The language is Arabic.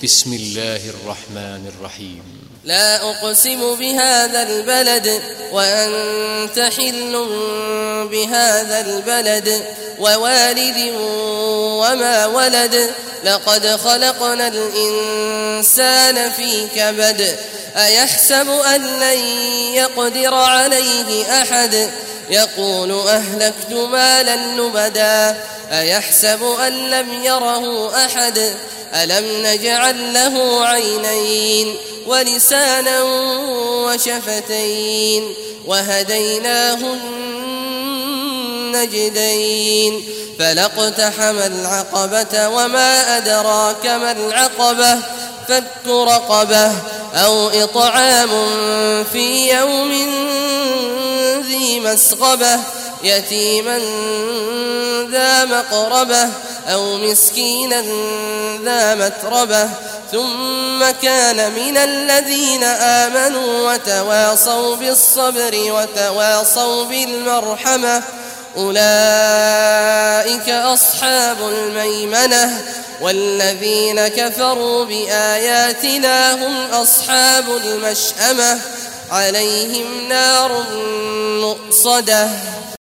بسم الله الرحمن الرحيم. لا أقسم بهذا البلد وأنت حل بهذا البلد ووالد وما ولد لقد خلقنا الإنسان في كبد أيحسب أن لن يقدر عليه أحد يقول أهلكت مالا لبدا أيحسب أن لم يره أحد ألم نجعل له عينين ولسانا وشفتين وهديناه النجدين فلاقتحم العقبة وما أدراك ما العقبة فك رقبة أو إطعام في يوم ذي مسغبة يتيما ذا مقربة أو مسكينا ذا متربة ثم كان من الذين آمنوا وتواصوا بالصبر وتواصوا بالمرحمة أولئك أصحاب الميمنة والذين كفروا بآياتنا هم أصحاب المشأمة عليهم نار مؤصدة